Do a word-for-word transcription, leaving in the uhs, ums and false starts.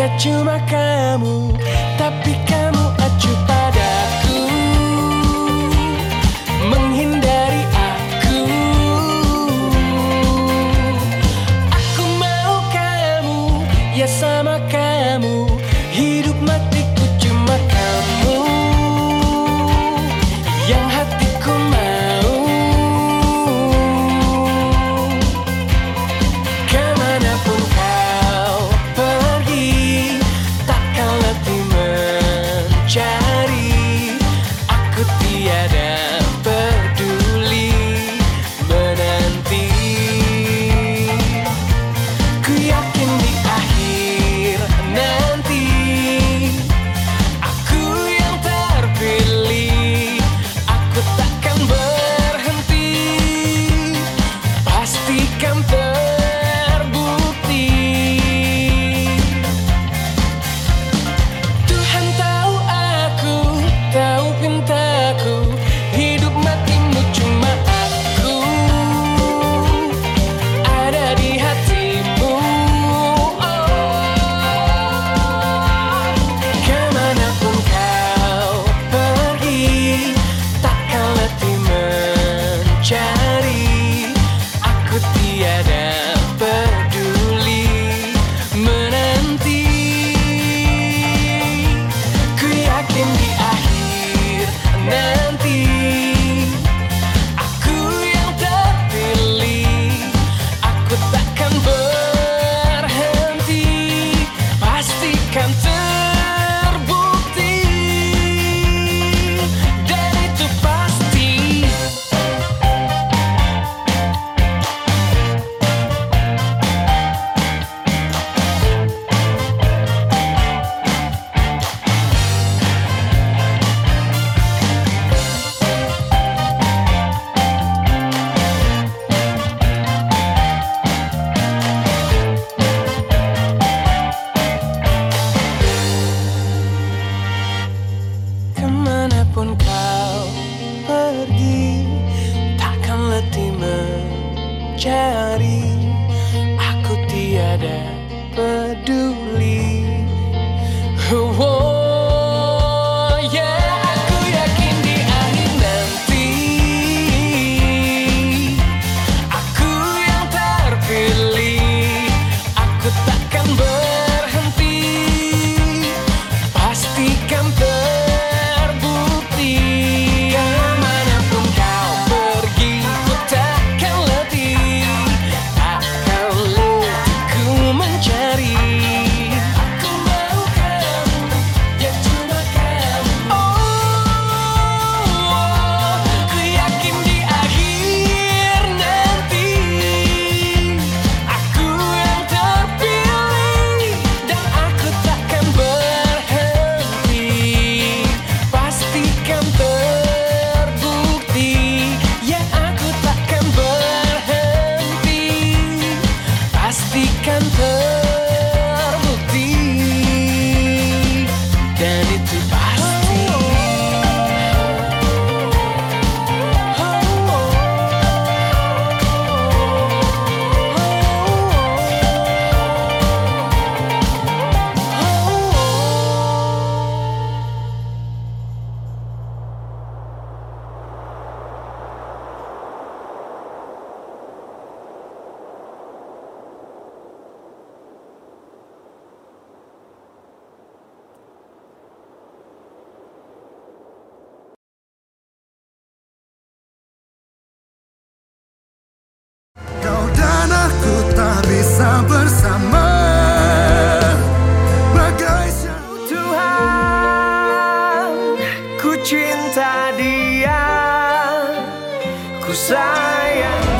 Ya cuma kamu, tapi kamu acuh padaku, menghindari aku. Aku mau kamu, ya sama kamu, hidup matiku cuma kamu, yang hatiku mau. Kemanapun kau pergi, takkan letih mencari. Aku tiada peduli menanti. Ku yakin di akhir nanti aku yang terpilih. Aku takkan berhenti, pastikan terbukti. Tuhan tahu aku, tahu pintaku, hidup matimu cuma aku, ada di hatimu. Oh, kemanapun kau pergi, takkan letih mencari. Aku tiada peduli menanti. Ku yakin di akhir nanti aku yang terpilih. Aku takkan berhenti, pastikan terbukti. Dan itu pasti. Kemanapun kau pergi, takkan letih mencari. Aku tiada peduli. Oh, yeah. Aku yakin di akhir nanti aku yang terpilih. Aku takkan berhenti, pastikan terbukti. Kemanapun kau pergi, ku takkan letih, takkan letih ku mencari. Aku mau kamu, ya cuma kamu. Oh, ku yakin di akhir nanti aku yang terpilih, dan aku takkan berhenti, pastikan terbukti. Ya aku takkan berhenti, pastikan terbukti. Dan itu pasti. Kau dan aku tak bisa bersama, bagai syarut. Tuhan, ku cinta dia, ku sayang